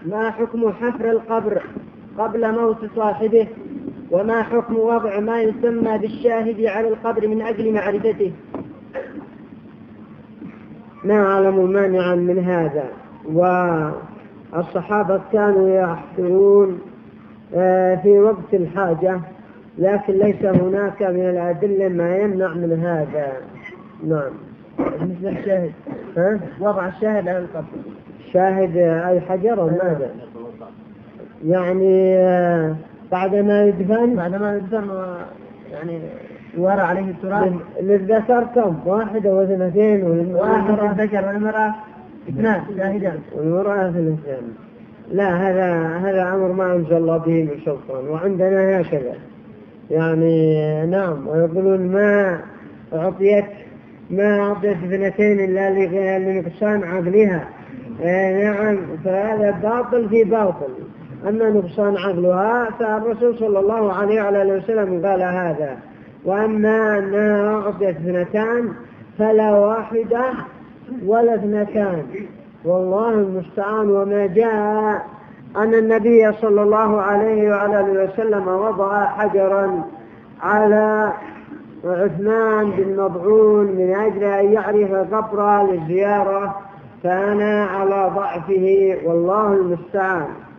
ما حكم حفر القبر قبل موت صاحبه؟ وما حكم وضع ما يسمى بالشاهد على القبر من أجل معرفته؟ ما أعلم مانعا من هذا. والصحابة كانوا يحفرون في وقت الحاجة، لكن ليس هناك من الأدلة ما يمنع من هذا. نعم. مثل الشاهد، وضع الشاهد على القبر. شاهد أي حجر أو ماذا؟ يعني بعدما يدفن يعني يورى عليه التراب. للذكر كم؟ واحدة واثنتين والمرأة ذكر والمرأة اثنان شاهدان والمرأة اثنتين. لا، هذا أمر ما أنزل الله به من سلطان، وعندنا هكذا يعني. نعم. ويقولون ما أعطيت اثنتين إلا لنقصان عقلها. نعم، فهذا باطل في باطل. أما نقصان عقلها فالرسول صلى الله عليه وعلى وسلم قال هذا. وأما أنها أعطيت اثنتان فلا واحدة ولا اثنتان، والله المستعان. وما جاء أن النبي صلى الله عليه وعلى وسلم وضع حجرا على عثمان بن مضعون من أجل أن يعرف قبره للزيارة، فأنا على ضعفه والله المستعان.